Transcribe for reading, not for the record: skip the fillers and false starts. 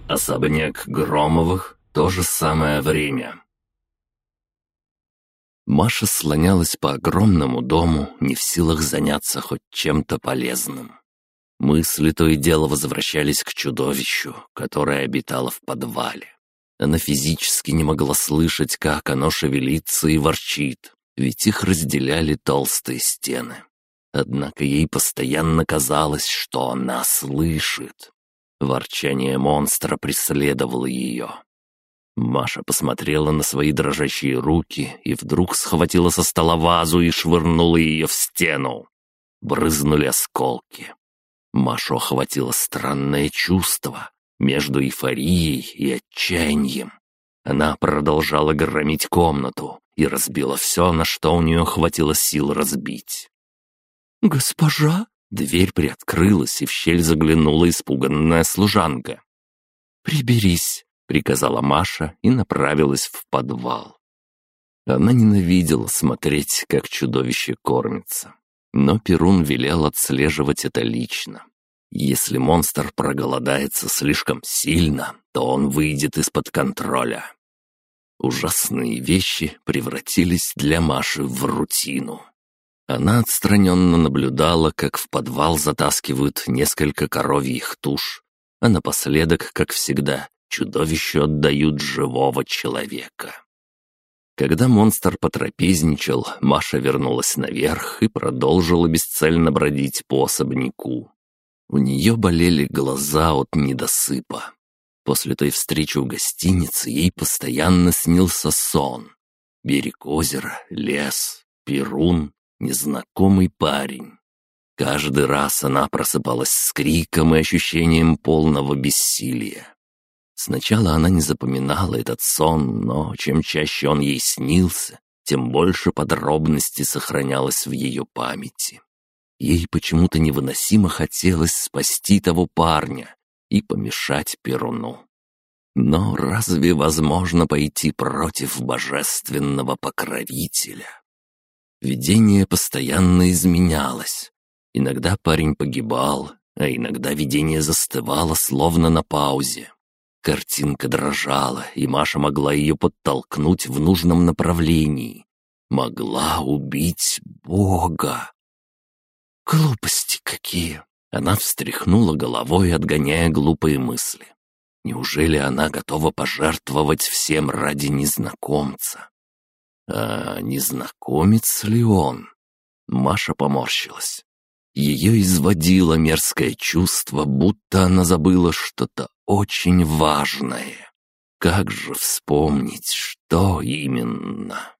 Особняк Громовых — то же самое время». Маша слонялась по огромному дому, не в силах заняться хоть чем-то полезным. Мысли то и дело возвращались к чудовищу, которое обитало в подвале. Она физически не могла слышать, как оно шевелится и ворчит, ведь их разделяли толстые стены. Однако ей постоянно казалось, что она слышит. Ворчание монстра преследовало ее. Маша посмотрела на свои дрожащие руки и вдруг схватила со стола вазу и швырнула ее в стену. Брызнули осколки. Машу охватило странное чувство между эйфорией и отчаянием. Она продолжала громить комнату и разбила все, на что у нее хватило сил разбить. «Госпожа?» Дверь приоткрылась, и в щель заглянула испуганная служанка. «Приберись», — приказала Маша и направилась в подвал. Она ненавидела смотреть, как чудовище кормится. Но Перун велел отслеживать это лично. Если монстр проголодается слишком сильно, то он выйдет из-под контроля. Ужасные вещи превратились для Маши в рутину. Она отстраненно наблюдала, как в подвал затаскивают несколько коровьих туш, а напоследок, как всегда, чудовищу отдают живого человека. Когда монстр потрапезничал, Маша вернулась наверх и продолжила бесцельно бродить по особняку. У нее болели глаза от недосыпа. После той встречи у гостиницы ей постоянно снился сон. Берег озера, лес, Перун, незнакомый парень. Каждый раз она просыпалась с криком и ощущением полного бессилия. Сначала она не запоминала этот сон, но чем чаще он ей снился, тем больше подробностей сохранялось в ее памяти. Ей почему-то невыносимо хотелось спасти того парня и помешать Перуну. Но разве возможно пойти против божественного покровителя? Видение постоянно изменялось. Иногда парень погибал, а иногда видение застывало, словно на паузе. Картинка дрожала, и Маша могла ее подтолкнуть в нужном направлении. Могла убить Бога. Глупости какие! Она встряхнула головой, отгоняя глупые мысли. Неужели она готова пожертвовать всем ради незнакомца? А незнакомец ли он? Маша поморщилась. Ее изводило мерзкое чувство, будто она забыла что-то очень важное. Как же вспомнить, что именно?